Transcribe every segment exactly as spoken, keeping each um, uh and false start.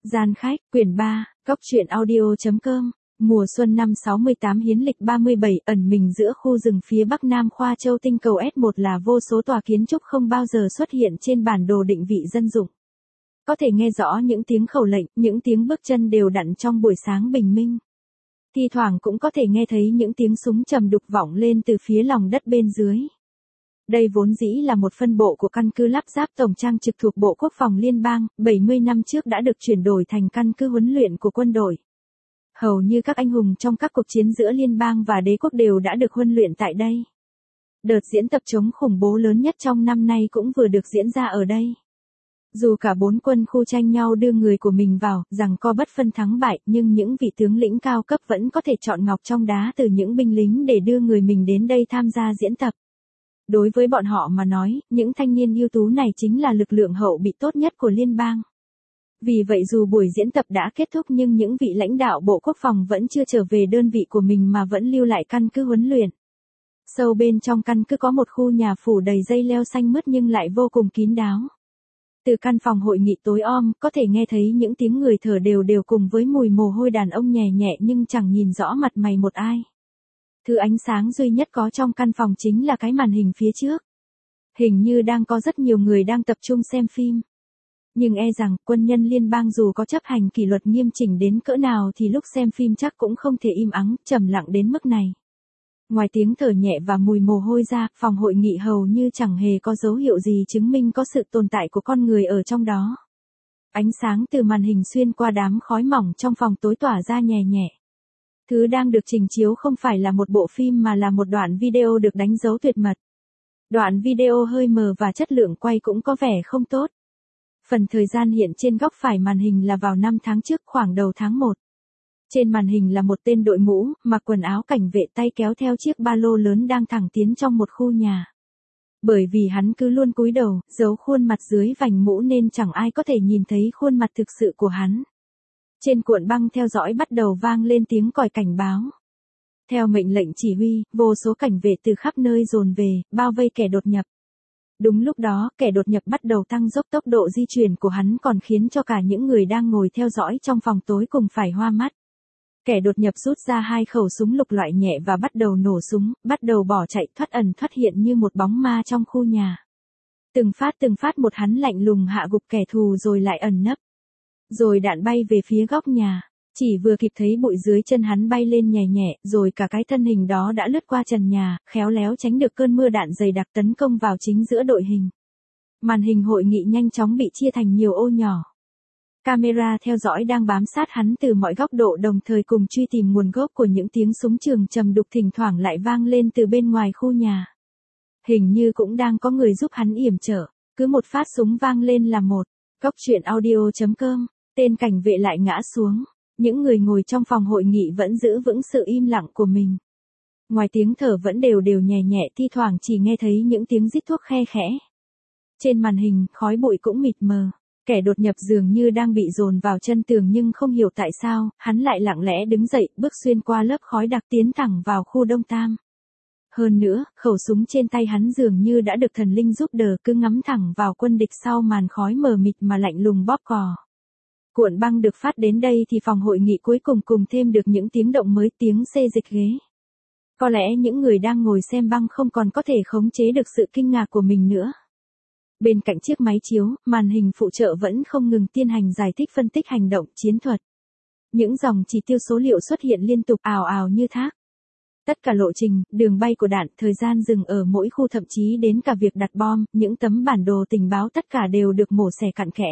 Gian khách, quyển ba, Cóc truyện audio.com, mùa xuân năm sáu mươi tám hiến lịch ba mươi bảy, ẩn mình giữa khu rừng phía bắc nam Khoa Châu tinh cầu S một là vô số tòa kiến trúc không bao giờ xuất hiện trên bản đồ định vị dân dụng. Có thể nghe rõ những tiếng khẩu lệnh, những tiếng bước chân đều đặn trong buổi sáng bình minh. Thi thoảng cũng có thể nghe thấy những tiếng súng trầm đục vọng lên từ phía lòng đất bên dưới. Đây vốn dĩ là một phân bộ của căn cứ lắp ráp tổng trang trực thuộc Bộ Quốc phòng Liên bang, bảy mươi năm trước đã được chuyển đổi thành căn cứ huấn luyện của quân đội. Hầu như các anh hùng trong các cuộc chiến giữa liên bang và đế quốc đều đã được huấn luyện tại đây. Đợt diễn tập chống khủng bố lớn nhất trong năm nay cũng vừa được diễn ra ở đây. Dù cả bốn quân khu tranh nhau đưa người của mình vào, rằng co bất phân thắng bại, nhưng những vị tướng lĩnh cao cấp vẫn có thể chọn ngọc trong đá từ những binh lính để đưa người mình đến đây tham gia diễn tập. Đối với bọn họ mà nói, những thanh niên ưu tú này chính là lực lượng hậu bị tốt nhất của liên bang. Vì vậy dù buổi diễn tập đã kết thúc nhưng những vị lãnh đạo Bộ Quốc phòng vẫn chưa trở về đơn vị của mình mà vẫn lưu lại căn cứ huấn luyện. Sâu bên trong căn cứ có một khu nhà phủ đầy dây leo xanh mướt nhưng lại vô cùng kín đáo. Từ căn phòng hội nghị tối om, có thể nghe thấy những tiếng người thở đều đều cùng với mùi mồ hôi đàn ông nhẹ nhẹ nhưng chẳng nhìn rõ mặt mày một ai. Thứ ánh sáng duy nhất có trong căn phòng chính là cái màn hình phía trước. Hình như đang có rất nhiều người đang tập trung xem phim. Nhưng e rằng, quân nhân liên bang dù có chấp hành kỷ luật nghiêm chỉnh đến cỡ nào thì lúc xem phim chắc cũng không thể im ắng, trầm lặng đến mức này. Ngoài tiếng thở nhẹ và mùi mồ hôi ra, phòng hội nghị hầu như chẳng hề có dấu hiệu gì chứng minh có sự tồn tại của con người ở trong đó. Ánh sáng từ màn hình xuyên qua đám khói mỏng trong phòng tối tỏa ra nhẹ nhẹ. Thứ đang được trình chiếu không phải là một bộ phim mà là một đoạn video được đánh dấu tuyệt mật. Đoạn video hơi mờ và chất lượng quay cũng có vẻ không tốt. Phần thời gian hiện trên góc phải màn hình là vào năm tháng trước khoảng đầu tháng một. Trên màn hình là một tên đội mũ, mặc quần áo cảnh vệ tay kéo theo chiếc ba lô lớn đang thẳng tiến trong một khu nhà. Bởi vì hắn cứ luôn cúi đầu, giấu khuôn mặt dưới vành mũ nên chẳng ai có thể nhìn thấy khuôn mặt thực sự của hắn. Trên cuộn băng theo dõi bắt đầu vang lên tiếng còi cảnh báo. Theo mệnh lệnh chỉ huy, vô số cảnh vệ từ khắp nơi dồn về, bao vây kẻ đột nhập. Đúng lúc đó, kẻ đột nhập bắt đầu tăng dốc tốc độ di chuyển của hắn còn khiến cho cả những người đang ngồi theo dõi trong phòng tối cùng phải hoa mắt. Kẻ đột nhập rút ra hai khẩu súng lục loại nhẹ và bắt đầu nổ súng, bắt đầu bỏ chạy thoát ẩn thoát hiện như một bóng ma trong khu nhà. Từng phát từng phát một hắn lạnh lùng hạ gục kẻ thù rồi lại ẩn nấp. Rồi đạn bay về phía góc nhà, chỉ vừa kịp thấy bụi dưới chân hắn bay lên nhẹ nhẹ, rồi cả cái thân hình đó đã lướt qua trần nhà, khéo léo tránh được cơn mưa đạn dày đặc tấn công vào chính giữa đội hình. Màn hình hội nghị nhanh chóng bị chia thành nhiều ô nhỏ. Camera theo dõi đang bám sát hắn từ mọi góc độ đồng thời cùng truy tìm nguồn gốc của những tiếng súng trường trầm đục thỉnh thoảng lại vang lên từ bên ngoài khu nhà. Hình như cũng đang có người giúp hắn yểm trở, cứ một phát súng vang lên là một. Cóc truyện audio.com, tên cảnh vệ lại ngã xuống. Những người ngồi trong phòng hội nghị vẫn giữ vững sự im lặng của mình. Ngoài tiếng thở vẫn đều đều nhẹ nhẹ thi thoảng chỉ nghe thấy những tiếng rít thuốc khe khẽ. Trên màn hình, khói bụi cũng mịt mờ. Kẻ đột nhập dường như đang bị dồn vào chân tường nhưng không hiểu tại sao, hắn lại lặng lẽ đứng dậy, bước xuyên qua lớp khói đặc tiến thẳng vào khu Đông Tam. Hơn nữa, khẩu súng trên tay hắn dường như đã được thần linh giúp đỡ cứ ngắm thẳng vào quân địch sau màn khói mờ mịt mà lạnh lùng bóp cò. Cuộn băng được phát đến đây thì phòng hội nghị cuối cùng cùng thêm được những tiếng động mới, tiếng xê dịch ghế. Có lẽ những người đang ngồi xem băng không còn có thể khống chế được sự kinh ngạc của mình nữa. Bên cạnh chiếc máy chiếu, màn hình phụ trợ vẫn không ngừng tiến hành giải thích phân tích hành động, chiến thuật. Những dòng chỉ tiêu số liệu xuất hiện liên tục ào ào như thác. Tất cả lộ trình, đường bay của đạn, thời gian dừng ở mỗi khu thậm chí đến cả việc đặt bom, những tấm bản đồ tình báo tất cả đều được mổ xẻ cặn kẽ.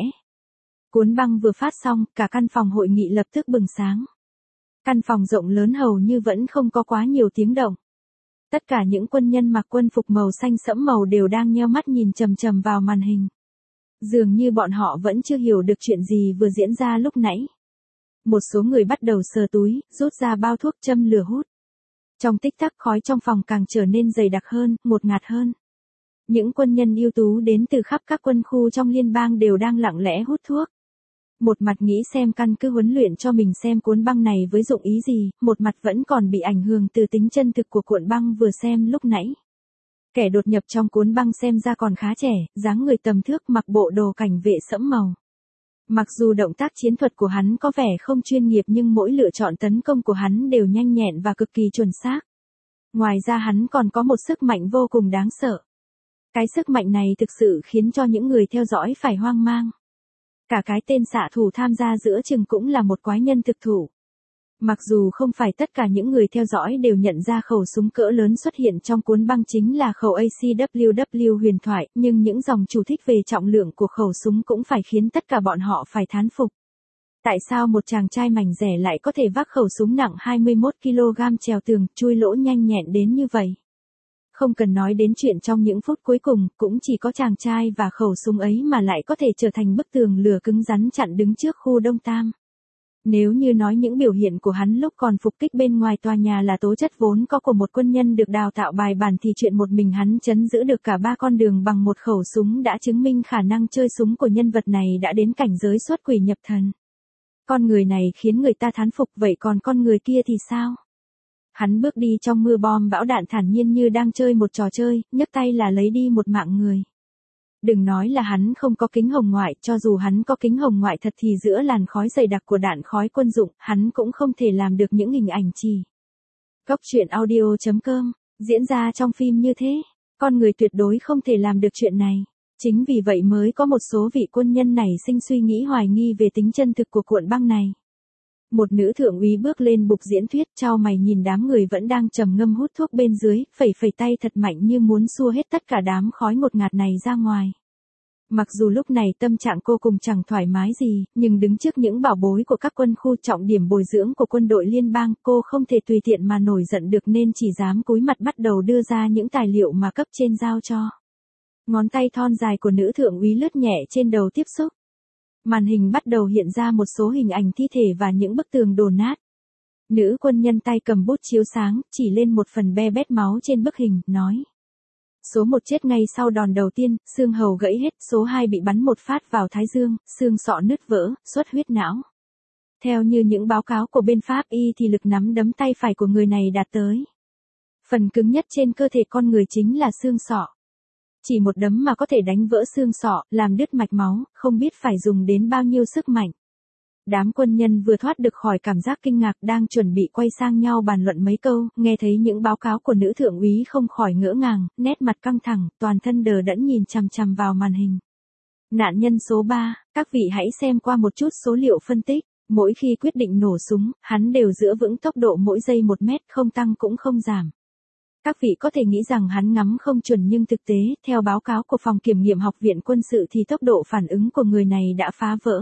Cuốn băng vừa phát xong, cả căn phòng hội nghị lập tức bừng sáng. Căn phòng rộng lớn hầu như vẫn không có quá nhiều tiếng động. Tất cả những quân nhân mặc quân phục màu xanh sẫm màu đều đang nheo mắt nhìn chằm chằm vào màn hình. Dường như bọn họ vẫn chưa hiểu được chuyện gì vừa diễn ra lúc nãy. Một số người bắt đầu sờ túi, rút ra bao thuốc châm lửa hút. Trong tích tắc khói trong phòng càng trở nên dày đặc hơn, ngột ngạt hơn. Những quân nhân ưu tú đến từ khắp các quân khu trong liên bang đều đang lặng lẽ hút thuốc. Một mặt nghĩ xem căn cứ huấn luyện cho mình xem cuốn băng này với dụng ý gì, một mặt vẫn còn bị ảnh hưởng từ tính chân thực của cuộn băng vừa xem lúc nãy. Kẻ đột nhập trong cuốn băng xem ra còn khá trẻ, dáng người tầm thước mặc bộ đồ cảnh vệ sẫm màu. Mặc dù động tác chiến thuật của hắn có vẻ không chuyên nghiệp nhưng mỗi lựa chọn tấn công của hắn đều nhanh nhẹn và cực kỳ chuẩn xác. Ngoài ra hắn còn có một sức mạnh vô cùng đáng sợ. Cái sức mạnh này thực sự khiến cho những người theo dõi phải hoang mang. Cả cái tên xạ thủ tham gia giữa chừng cũng là một quái nhân thực thụ. Mặc dù không phải tất cả những người theo dõi đều nhận ra khẩu súng cỡ lớn xuất hiện trong cuốn băng chính là khẩu a xê vê vê huyền thoại, nhưng những dòng chú thích về trọng lượng của khẩu súng cũng phải khiến tất cả bọn họ phải thán phục. Tại sao một chàng trai mảnh rẻ lại có thể vác khẩu súng nặng hai mươi mốt ki lô gam trèo tường, chui lỗ nhanh nhẹn đến như vậy? Không cần nói đến chuyện trong những phút cuối cùng, cũng chỉ có chàng trai và khẩu súng ấy mà lại có thể trở thành bức tường lửa cứng rắn chặn đứng trước khu Đông Tam. Nếu như nói những biểu hiện của hắn lúc còn phục kích bên ngoài tòa nhà là tố chất vốn có của một quân nhân được đào tạo bài bản thì chuyện một mình hắn trấn giữ được cả ba con đường bằng một khẩu súng đã chứng minh khả năng chơi súng của nhân vật này đã đến cảnh giới xuất quỷ nhập thần. Con người này khiến người ta thán phục, vậy còn con người kia thì sao? Hắn bước đi trong mưa bom bão đạn thản nhiên như đang chơi một trò chơi, nhấc tay là lấy đi một mạng người. Đừng nói là hắn không có kính hồng ngoại, cho dù hắn có kính hồng ngoại thật thì giữa làn khói dày đặc của đạn khói quân dụng, hắn cũng không thể làm được những hình ảnh chỉ. Góc truyện audio chấm com, diễn ra trong phim như thế, con người tuyệt đối không thể làm được chuyện này. Chính vì vậy mới có một số vị quân nhân này sinh suy nghĩ hoài nghi về tính chân thực của cuộn băng này. Một nữ thượng úy bước lên bục diễn thuyết, chau mày nhìn đám người vẫn đang trầm ngâm hút thuốc bên dưới, phẩy phẩy tay thật mạnh như muốn xua hết tất cả đám khói ngột ngạt này ra ngoài. Mặc dù lúc này tâm trạng cô cùng chẳng thoải mái gì, nhưng đứng trước những bảo bối của các quân khu trọng điểm bồi dưỡng của quân đội liên bang, cô không thể tùy tiện mà nổi giận được nên chỉ dám cúi mặt bắt đầu đưa ra những tài liệu mà cấp trên giao cho. Ngón tay thon dài của nữ thượng úy lướt nhẹ trên đầu tiếp xúc. Màn hình bắt đầu hiện ra một số hình ảnh thi thể và những bức tường đổ nát. Nữ quân nhân tay cầm bút chiếu sáng, chỉ lên một phần be bét máu trên bức hình, nói. Số một chết ngay sau đòn đầu tiên, xương hầu gãy hết, số hai bị bắn một phát vào thái dương, xương sọ nứt vỡ, xuất huyết não. Theo như những báo cáo của bên Pháp y thì lực nắm đấm tay phải của người này đạt tới. Phần cứng nhất trên cơ thể con người chính là xương sọ. Chỉ một đấm mà có thể đánh vỡ xương sọ, làm đứt mạch máu, không biết phải dùng đến bao nhiêu sức mạnh. Đám quân nhân vừa thoát được khỏi cảm giác kinh ngạc đang chuẩn bị quay sang nhau bàn luận mấy câu, nghe thấy những báo cáo của nữ thượng úy không khỏi ngỡ ngàng, nét mặt căng thẳng, toàn thân đờ đẫn nhìn chằm chằm vào màn hình. Nạn nhân số ba, các vị hãy xem qua một chút số liệu phân tích. Mỗi khi quyết định nổ súng, hắn đều giữ vững tốc độ mỗi giây một mét, không tăng cũng không giảm. Các vị có thể nghĩ rằng hắn ngắm không chuẩn nhưng thực tế, theo báo cáo của phòng kiểm nghiệm học viện quân sự thì tốc độ phản ứng của người này đã phá vỡ.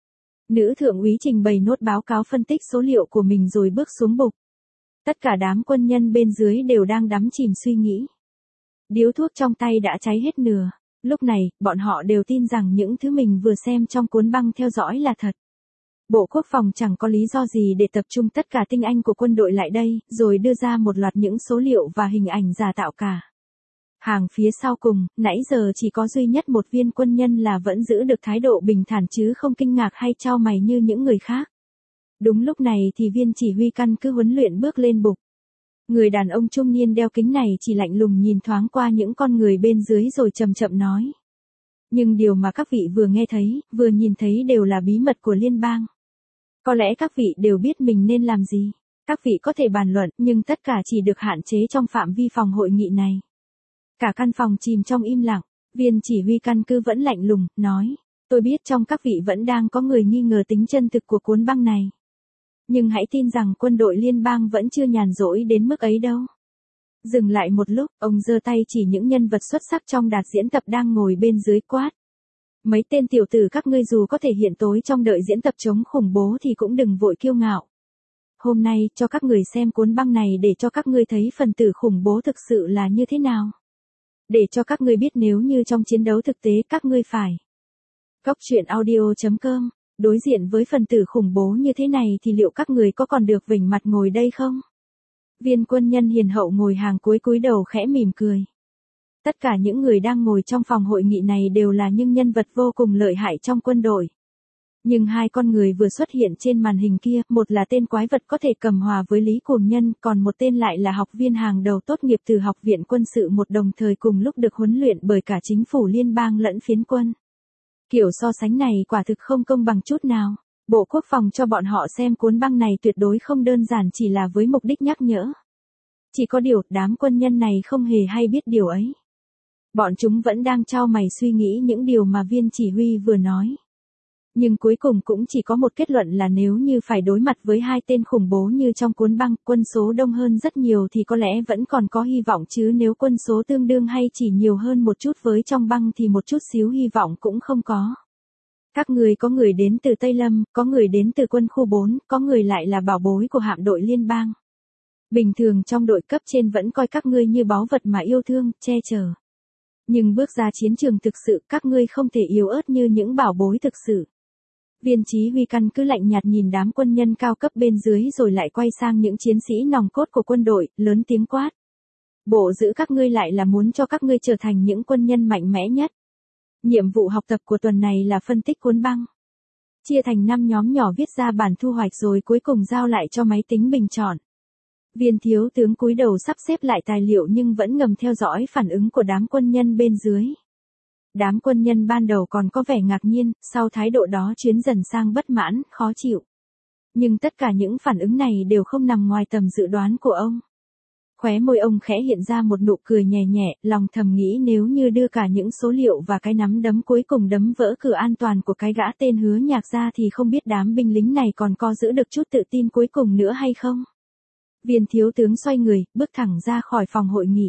Nữ thượng úy trình bày nốt báo cáo phân tích số liệu của mình rồi bước xuống bục. Tất cả đám quân nhân bên dưới đều đang đắm chìm suy nghĩ. Điếu thuốc trong tay đã cháy hết nửa. Lúc này, bọn họ đều tin rằng những thứ mình vừa xem trong cuốn băng theo dõi là thật. Bộ Quốc phòng chẳng có lý do gì để tập trung tất cả tinh anh của quân đội lại đây, rồi đưa ra một loạt những số liệu và hình ảnh giả tạo cả. Hàng phía sau cùng, nãy giờ chỉ có duy nhất một viên quân nhân là vẫn giữ được thái độ bình thản chứ không kinh ngạc hay chau mày như những người khác. Đúng lúc này thì viên chỉ huy căn cứ huấn luyện bước lên bục. Người đàn ông trung niên đeo kính này chỉ lạnh lùng nhìn thoáng qua những con người bên dưới rồi chậm chậm nói. Nhưng điều mà các vị vừa nghe thấy, vừa nhìn thấy đều là bí mật của liên bang. Có lẽ các vị đều biết mình nên làm gì. Các vị có thể bàn luận, nhưng tất cả chỉ được hạn chế trong phạm vi phòng hội nghị này. Cả căn phòng chìm trong im lặng, viên chỉ huy căn cứ vẫn lạnh lùng, nói. Tôi biết trong các vị vẫn đang có người nghi ngờ tính chân thực của cuốn băng này. Nhưng hãy tin rằng quân đội liên bang vẫn chưa nhàn rỗi đến mức ấy đâu. Dừng lại một lúc, ông giơ tay chỉ những nhân vật xuất sắc trong đạt diễn tập đang ngồi bên dưới quát. Mấy tên tiểu tử các ngươi dù có thể hiện tối trong đợi diễn tập chống khủng bố thì cũng đừng vội kiêu ngạo. Hôm nay, cho các người xem cuốn băng này để cho các ngươi thấy phần tử khủng bố thực sự là như thế nào. Để cho các ngươi biết nếu như trong chiến đấu thực tế các ngươi phải. Góc truyện audio chấm com, đối diện với phần tử khủng bố như thế này thì liệu các người có còn được vểnh mặt ngồi đây không? Viên quân nhân hiền hậu ngồi hàng cuối cúi đầu khẽ mỉm cười. Tất cả những người đang ngồi trong phòng hội nghị này đều là những nhân vật vô cùng lợi hại trong quân đội. Nhưng hai con người vừa xuất hiện trên màn hình kia, một là tên quái vật có thể cầm hòa với Lý Cuồng Nhân, còn một tên lại là học viên hàng đầu tốt nghiệp từ học viện quân sự một đồng thời cùng lúc được huấn luyện bởi cả chính phủ liên bang lẫn phiến quân. Kiểu so sánh này quả thực không công bằng chút nào. Bộ Quốc phòng cho bọn họ xem cuốn băng này tuyệt đối không đơn giản chỉ là với mục đích nhắc nhở. Chỉ có điều, đám quân nhân này không hề hay biết điều ấy. Bọn chúng vẫn đang trao mày suy nghĩ những điều mà viên chỉ huy vừa nói. Nhưng cuối cùng cũng chỉ có một kết luận là nếu như phải đối mặt với hai tên khủng bố như trong cuốn băng, quân số đông hơn rất nhiều thì có lẽ vẫn còn có hy vọng chứ nếu quân số tương đương hay chỉ nhiều hơn một chút với trong băng thì một chút xíu hy vọng cũng không có. Các người có người đến từ Tây Lâm, có người đến từ quân khu bốn, có người lại là bảo bối của hạm đội liên bang. Bình thường trong đội cấp trên vẫn coi các ngươi như báu vật mà yêu thương, che chở. Nhưng bước ra chiến trường thực sự các ngươi không thể yếu ớt như những bảo bối thực sự. Viên chỉ huy căn cứ lạnh nhạt nhìn đám quân nhân cao cấp bên dưới rồi lại quay sang những chiến sĩ nòng cốt của quân đội, lớn tiếng quát. Bộ giữ các ngươi lại là muốn cho các ngươi trở thành những quân nhân mạnh mẽ nhất. Nhiệm vụ học tập của tuần này là phân tích cuốn băng. Chia thành năm nhóm nhỏ viết ra bản thu hoạch rồi cuối cùng giao lại cho máy tính bình chọn. Viên thiếu tướng cúi đầu sắp xếp lại tài liệu nhưng vẫn ngầm theo dõi phản ứng của đám quân nhân bên dưới. Đám quân nhân ban đầu còn có vẻ ngạc nhiên, sau thái độ đó chuyến dần sang bất mãn, khó chịu. Nhưng tất cả những phản ứng này đều không nằm ngoài tầm dự đoán của ông. Khóe môi ông khẽ hiện ra một nụ cười nhẹ nhẹ, lòng thầm nghĩ nếu như đưa cả những số liệu và cái nắm đấm cuối cùng đấm vỡ cửa an toàn của cái gã tên Hứa Nhạc ra thì không biết đám binh lính này còn có giữ được chút tự tin cuối cùng nữa hay không. Viên thiếu tướng xoay người, bước thẳng ra khỏi phòng hội nghị.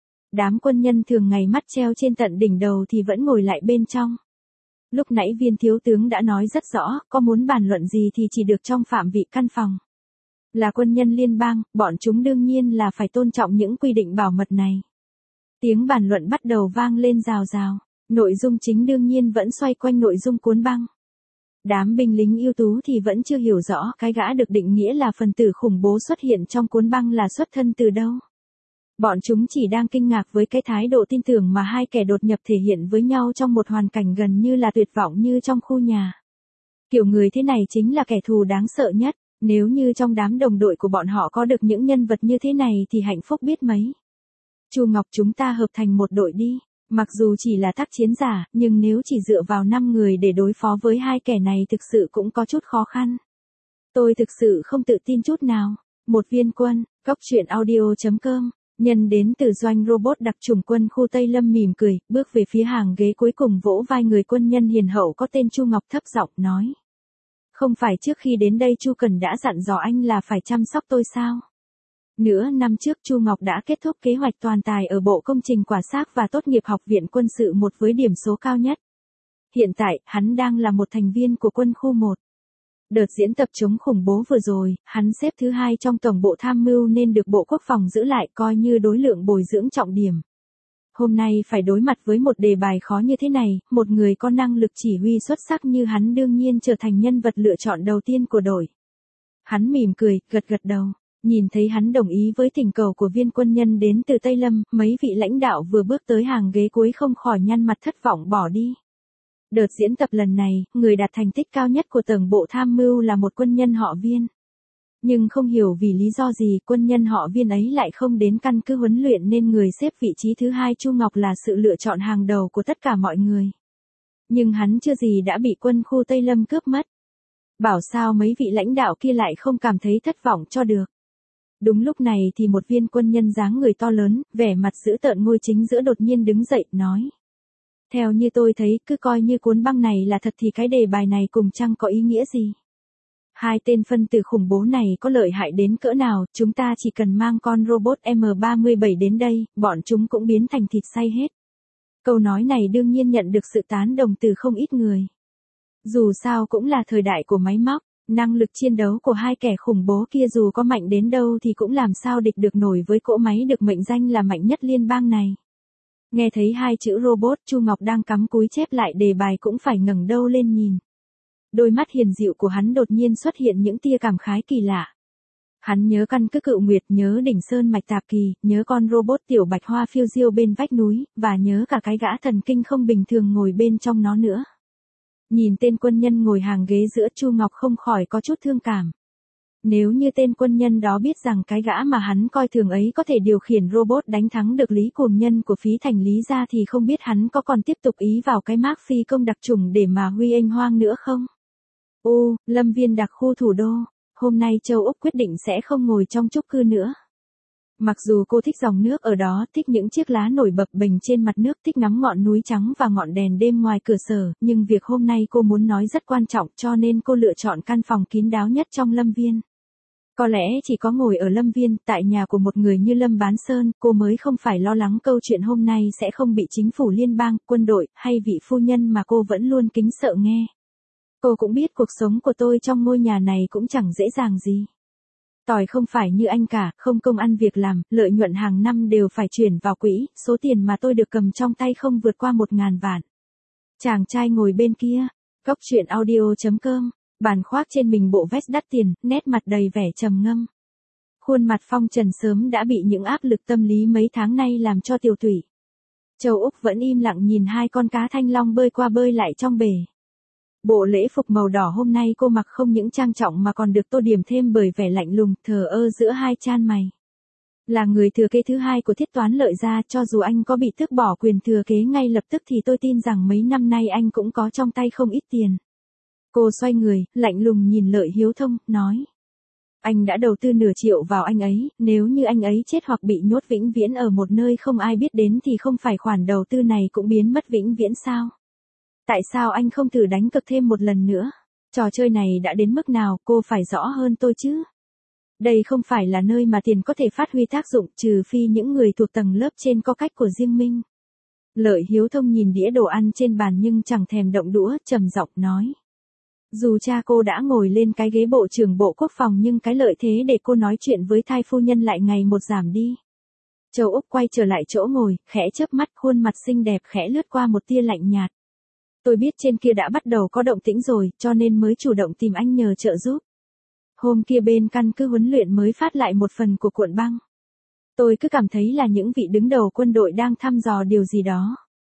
Đám quân nhân thường ngày mắt treo trên tận đỉnh đầu thì vẫn ngồi lại bên trong. Lúc nãy viên thiếu tướng đã nói rất rõ, có muốn bàn luận gì thì chỉ được trong phạm vi căn phòng. Là quân nhân liên bang, bọn chúng đương nhiên là phải tôn trọng những quy định bảo mật này. Tiếng bàn luận bắt đầu vang lên rào rào. Nội dung chính đương nhiên vẫn xoay quanh nội dung cuốn băng. Đám binh lính ưu tú thì vẫn chưa hiểu rõ cái gã được định nghĩa là phần tử khủng bố xuất hiện trong cuốn băng là xuất thân từ đâu. Bọn chúng chỉ đang kinh ngạc với cái thái độ tin tưởng mà hai kẻ đột nhập thể hiện với nhau trong một hoàn cảnh gần như là tuyệt vọng như trong khu nhà. Kiểu người thế này chính là kẻ thù đáng sợ nhất, nếu như trong đám đồng đội của bọn họ có được những nhân vật như thế này thì hạnh phúc biết mấy. Chu Ngọc, chúng ta hợp thành một đội đi. Mặc dù chỉ là tác chiến giả, nhưng nếu chỉ dựa vào năm người để đối phó với hai kẻ này thực sự cũng có chút khó khăn. Tôi thực sự không tự tin chút nào. Một viên quân, Cóc Truyện Audio chấm com, nhân đến từ doanh robot đặc chủng quân khu Tây Lâm mỉm cười, bước về phía hàng ghế cuối cùng vỗ vai người quân nhân hiền hậu có tên Chu Ngọc thấp giọng nói. Không phải trước khi đến đây Chu Cần đã dặn dò anh là phải chăm sóc tôi sao? Nửa năm trước Chu Ngọc đã kết thúc kế hoạch toàn tài ở Bộ Công trình Quả Xác và tốt nghiệp Học viện Quân sự một với điểm số cao nhất. Hiện tại, hắn đang là một thành viên của quân khu một. Đợt diễn tập chống khủng bố vừa rồi, hắn xếp thứ hai trong tổng bộ tham mưu nên được Bộ Quốc phòng giữ lại coi như đối lượng bồi dưỡng trọng điểm. Hôm nay phải đối mặt với một đề bài khó như thế này, một người có năng lực chỉ huy xuất sắc như hắn đương nhiên trở thành nhân vật lựa chọn đầu tiên của đội. Hắn mỉm cười, gật gật đầu. Nhìn thấy hắn đồng ý với thỉnh cầu của viên quân nhân đến từ Tây Lâm, mấy vị lãnh đạo vừa bước tới hàng ghế cuối không khỏi nhăn mặt thất vọng bỏ đi. Đợt diễn tập lần này, người đạt thành tích cao nhất của tổng bộ tham mưu là một quân nhân họ Viên. Nhưng không hiểu vì lý do gì quân nhân họ Viên ấy lại không đến căn cứ huấn luyện nên người xếp vị trí thứ hai Chu Ngọc là sự lựa chọn hàng đầu của tất cả mọi người. Nhưng hắn chưa gì đã bị quân khu Tây Lâm cướp mất. Bảo sao mấy vị lãnh đạo kia lại không cảm thấy thất vọng cho được. Đúng lúc này thì một viên quân nhân dáng người to lớn, vẻ mặt dữ tợn ngôi chính giữa đột nhiên đứng dậy, nói. Theo như tôi thấy, cứ coi như cuốn băng này là thật thì cái đề bài này cùng chăng có ý nghĩa gì? Hai tên phân tử khủng bố này có lợi hại đến cỡ nào, chúng ta chỉ cần mang con robot M ba mươi bảy đến đây, bọn chúng cũng biến thành thịt xay hết. Câu nói này đương nhiên nhận được sự tán đồng từ không ít người. Dù sao cũng là thời đại của máy móc. Năng lực chiến đấu của hai kẻ khủng bố kia dù có mạnh đến đâu thì cũng làm sao địch được nổi với cỗ máy được mệnh danh là mạnh nhất liên bang này. Nghe thấy hai chữ robot, Chu Ngọc đang cắm cúi chép lại đề bài cũng phải ngẩng đầu lên nhìn. Đôi mắt hiền dịu của hắn đột nhiên xuất hiện những tia cảm khái kỳ lạ. Hắn nhớ căn cứ Cựu Nguyệt, nhớ đỉnh Sơn Mạch Tạp Kỳ, nhớ con robot tiểu bạch hoa phiêu diêu bên vách núi, và nhớ cả cái gã thần kinh không bình thường ngồi bên trong nó nữa. Nhìn tên quân nhân ngồi hàng ghế giữa Chu Ngọc không khỏi có chút thương cảm. Nếu như tên quân nhân đó biết rằng cái gã mà hắn coi thường ấy có thể điều khiển robot đánh thắng được Lý Cuồng Nhân của Phí Thành Lý gia thì không biết hắn có còn tiếp tục ý vào cái mác phi công đặc chủng để mà huy anh hoang nữa không? Ô, Lâm Viên đặc khu thủ đô, hôm nay châu Úc quyết định sẽ không ngồi trong chung cư nữa. Mặc dù cô thích dòng nước ở đó, thích những chiếc lá nổi bập bềnh trên mặt nước, thích ngắm ngọn núi trắng và ngọn đèn đêm ngoài cửa sổ, nhưng việc hôm nay cô muốn nói rất quan trọng cho nên cô lựa chọn căn phòng kín đáo nhất trong Lâm Viên. Có lẽ chỉ có ngồi ở Lâm Viên, tại nhà của một người như Lâm Bán Sơn, cô mới không phải lo lắng câu chuyện hôm nay sẽ không bị chính phủ liên bang, quân đội, hay vị phu nhân mà cô vẫn luôn kính sợ nghe. Cô cũng biết cuộc sống của tôi trong ngôi nhà này cũng chẳng dễ dàng gì. Tỏi không phải như anh cả, không công ăn việc làm, lợi nhuận hàng năm đều phải chuyển vào quỹ, số tiền mà tôi được cầm trong tay không vượt qua một ngàn vạn. Chàng trai ngồi bên kia, Cốc truyện audio chấm com, bàn khoác trên mình bộ vest đắt tiền, nét mặt đầy vẻ trầm ngâm. Khuôn mặt phong trần sớm đã bị những áp lực tâm lý mấy tháng nay làm cho tiều tụy. Châu Úc vẫn im lặng nhìn hai con cá thanh long bơi qua bơi lại trong bể. Bộ lễ phục màu đỏ hôm nay cô mặc không những trang trọng mà còn được tô điểm thêm bởi vẻ lạnh lùng, thờ ơ giữa hai chan mày. Là người thừa kế thứ hai của Thiết Toán Lợi gia, cho dù anh có bị tước bỏ quyền thừa kế ngay lập tức thì tôi tin rằng mấy năm nay anh cũng có trong tay không ít tiền. Cô xoay người, lạnh lùng nhìn Lợi Hiếu Thông, nói. Anh đã đầu tư nửa triệu vào anh ấy, nếu như anh ấy chết hoặc bị nhốt vĩnh viễn ở một nơi không ai biết đến thì không phải khoản đầu tư này cũng biến mất vĩnh viễn sao? Tại sao anh không thử đánh cược thêm một lần nữa? Trò chơi này đã đến mức nào, cô phải rõ hơn tôi chứ. Đây không phải là nơi mà tiền có thể phát huy tác dụng, trừ phi những người thuộc tầng lớp trên có cách của riêng mình. Lợi Hiếu Thông nhìn đĩa đồ ăn trên bàn nhưng chẳng thèm động đũa, trầm giọng nói. Dù cha cô đã ngồi lên cái ghế bộ trưởng Bộ Quốc phòng nhưng cái lợi thế để cô nói chuyện với thai phu nhân lại ngày một giảm đi. Châu Úc quay trở lại chỗ ngồi, khẽ chớp mắt, khuôn mặt xinh đẹp khẽ lướt qua một tia lạnh nhạt. Tôi biết trên kia đã bắt đầu có động tĩnh rồi, cho nên mới chủ động tìm anh nhờ trợ giúp. Hôm kia bên căn cứ huấn luyện mới phát lại một phần của cuộn băng. Tôi cứ cảm thấy là những vị đứng đầu quân đội đang thăm dò điều gì đó.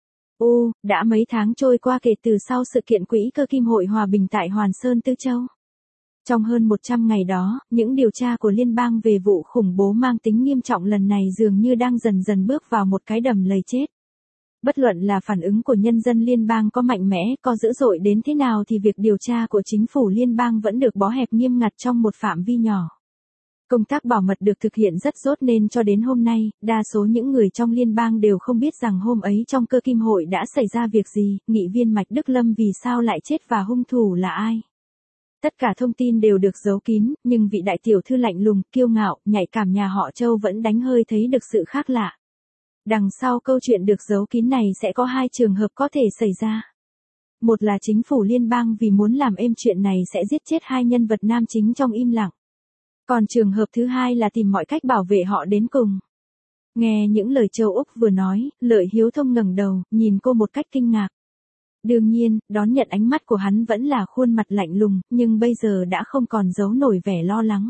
Ô, đã mấy tháng trôi qua kể từ sau sự kiện Quỹ Cơ Kim Hội Hòa Bình tại Hoàn Sơn Tư Châu. Trong hơn một trăm ngày đó, những điều tra của liên bang về vụ khủng bố mang tính nghiêm trọng lần này dường như đang dần dần bước vào một cái đầm lầy chết. Bất luận là phản ứng của nhân dân liên bang có mạnh mẽ, có dữ dội đến thế nào thì việc điều tra của chính phủ liên bang vẫn được bó hẹp nghiêm ngặt trong một phạm vi nhỏ. Công tác bảo mật được thực hiện rất tốt nên cho đến hôm nay, đa số những người trong liên bang đều không biết rằng hôm ấy trong Cơ Kim Hội đã xảy ra việc gì, nghị viên Mạch Đức Lâm vì sao lại chết và hung thủ là ai. Tất cả thông tin đều được giấu kín, nhưng vị đại tiểu thư lạnh lùng, kiêu ngạo, nhạy cảm nhà họ Châu vẫn đánh hơi thấy được sự khác lạ. Đằng sau câu chuyện được giấu kín này sẽ có hai trường hợp có thể xảy ra. Một là chính phủ liên bang vì muốn làm êm chuyện này sẽ giết chết hai nhân vật nam chính trong im lặng. Còn trường hợp thứ hai là tìm mọi cách bảo vệ họ đến cùng. Nghe những lời Châu Úc vừa nói, Lợi Hiếu Thông ngẩng đầu, nhìn cô một cách kinh ngạc. Đương nhiên, đón nhận ánh mắt của hắn vẫn là khuôn mặt lạnh lùng, nhưng bây giờ đã không còn giấu nổi vẻ lo lắng.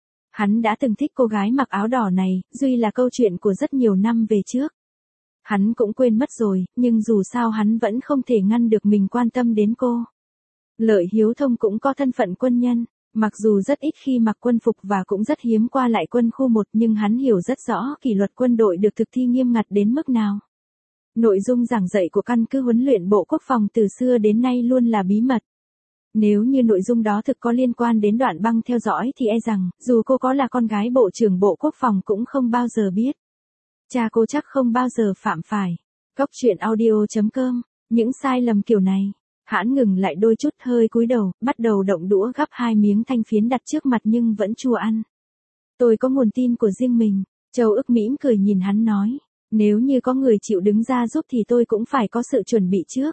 Hắn đã từng thích cô gái mặc áo đỏ này, duy là câu chuyện của rất nhiều năm về trước. Hắn cũng quên mất rồi, nhưng dù sao hắn vẫn không thể ngăn được mình quan tâm đến cô. Lợi Hiếu Thông cũng có thân phận quân nhân, mặc dù rất ít khi mặc quân phục và cũng rất hiếm qua lại quân khu một nhưng hắn hiểu rất rõ kỷ luật quân đội được thực thi nghiêm ngặt đến mức nào. Nội dung giảng dạy của căn cứ huấn luyện Bộ Quốc phòng từ xưa đến nay luôn là bí mật. Nếu như nội dung đó thực có liên quan đến đoạn băng theo dõi thì e rằng, dù cô có là con gái Bộ trưởng Bộ Quốc phòng cũng không bao giờ biết. Cha cô chắc không bao giờ phạm phải. Cốc truyện audio chấm com, những sai lầm kiểu này. Hãn ngừng lại đôi chút, hơi cúi đầu, bắt đầu động đũa gắp hai miếng thanh phiến đặt trước mặt nhưng vẫn chua ăn. Tôi có nguồn tin của riêng mình. Châu Ức mỉm cười nhìn hắn nói. Nếu như có người chịu đứng ra giúp thì tôi cũng phải có sự chuẩn bị trước.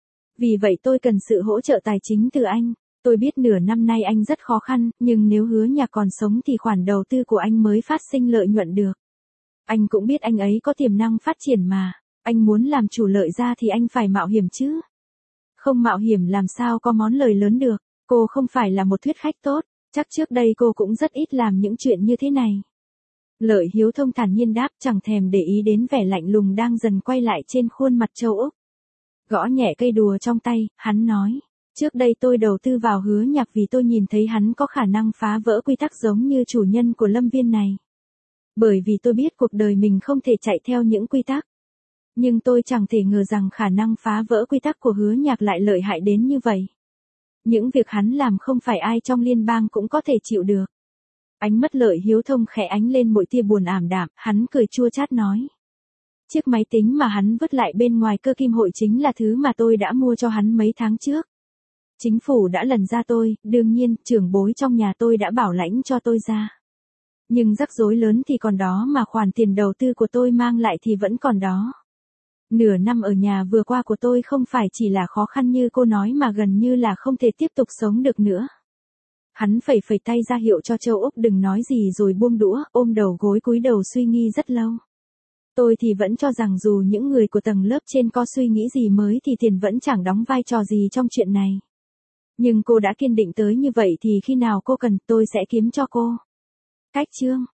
Vì vậy tôi cần sự hỗ trợ tài chính từ anh. Tôi biết nửa năm nay anh rất khó khăn, nhưng nếu Hứa Nhạc còn sống thì khoản đầu tư của anh mới phát sinh lợi nhuận được. Anh cũng biết anh ấy có tiềm năng phát triển mà. Anh muốn làm chủ Lợi gia thì anh phải mạo hiểm chứ. Không mạo hiểm làm sao có món lời lớn được. Cô không phải là một thuyết khách tốt. Chắc trước đây cô cũng rất ít làm những chuyện như thế này. Lợi Hiếu Thông thản nhiên đáp, chẳng thèm để ý đến vẻ lạnh lùng đang dần quay lại trên khuôn mặt Châu Úc. Gõ nhẹ cây đùa trong tay, hắn nói. Trước đây tôi đầu tư vào Hứa Nhạc vì tôi nhìn thấy hắn có khả năng phá vỡ quy tắc giống như chủ nhân của Lâm Viên này. Bởi vì tôi biết cuộc đời mình không thể chạy theo những quy tắc. Nhưng tôi chẳng thể ngờ rằng khả năng phá vỡ quy tắc của Hứa Nhạc lại lợi hại đến như vậy. Những việc hắn làm không phải ai trong liên bang cũng có thể chịu được. Ánh mắt Lợi Hiếu Thông khẽ ánh lên một tia buồn ảm đạm, hắn cười chua chát nói. Chiếc máy tính mà hắn vứt lại bên ngoài cơ kim hội chính là thứ mà tôi đã mua cho hắn mấy tháng trước. Chính phủ đã lần ra tôi, đương nhiên, trưởng bối trong nhà tôi đã bảo lãnh cho tôi ra. Nhưng rắc rối lớn thì còn đó mà khoản tiền đầu tư của tôi mang lại thì vẫn còn đó. Nửa năm ở nhà vừa qua của tôi không phải chỉ là khó khăn như cô nói mà gần như là không thể tiếp tục sống được nữa. Hắn phẩy phẩy tay ra hiệu cho Châu Úc đừng nói gì rồi buông đũa, ôm đầu gối cúi đầu suy nghĩ rất lâu. Tôi thì vẫn cho rằng dù những người của tầng lớp trên có suy nghĩ gì mới thì tiền vẫn chẳng đóng vai trò gì trong chuyện này. Nhưng cô đã kiên định tới như vậy thì khi nào cô cần tôi sẽ kiếm cho cô. Cách chương